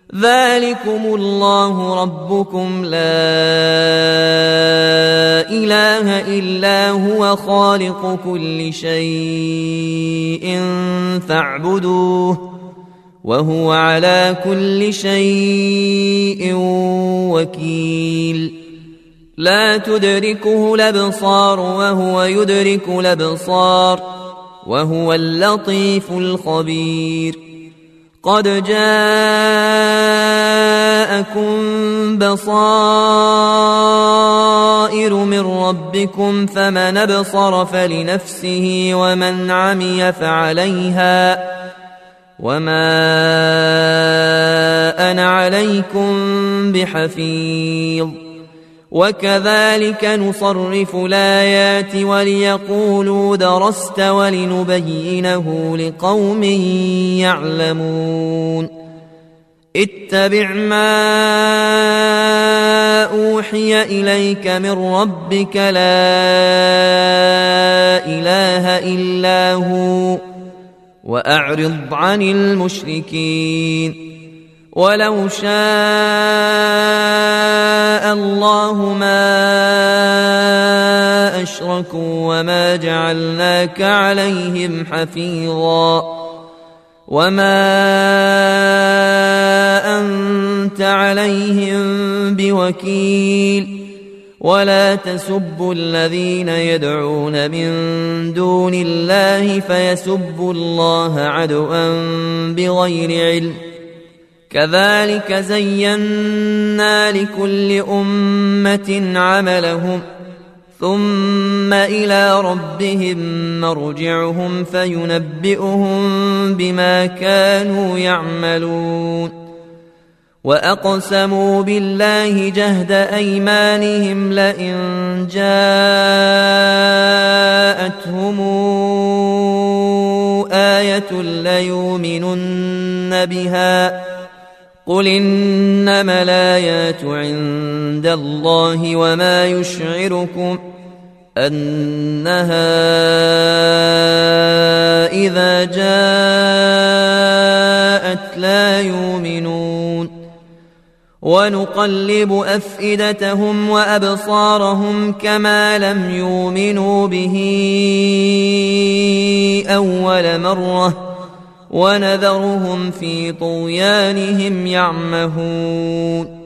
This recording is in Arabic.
ذلكم الله ربكم لا إله إلا هو خالق كل شيء فاعبدوه وهو على كل شيء وكيل لا تدركه الأبصار وهو يدرك الأبصار وهو اللطيف الخبير قد جاءكم بصائر من ربكم فمن أبصر فلنفسه ومن عمي فعليها وما أنا عليكم بحفيظ وكذلك نصرف الآيات وليقولوا درست ولنبينه لقوم يعلمون اتبع ما أوحي إليك من ربك لا إله إلا هو وأعرض عن المشركين ولو شاء الله ما أشركوا وما جعلناك عليهم حفيظا وما أنت عليهم بوكيل ولا تسبوا الذين يدعون من دون الله فيسبوا الله عدوا بغير علم كذلك زينا لكل أمة عملهم ثم إلى ربهم مرجعهم فينبئهم بما كانوا يعملون وأقسموا بالله جهد أيمانهم لئن جاءتهم آية ليؤمنن بها قل إنما الآيات عند الله وما يشعركم أنها إذا جاءت لا يؤمنون ونقلب أفئدتهم وأبصارهم كما لم يؤمنوا به أول مرة ونذرهم في طغيانهم يعمهون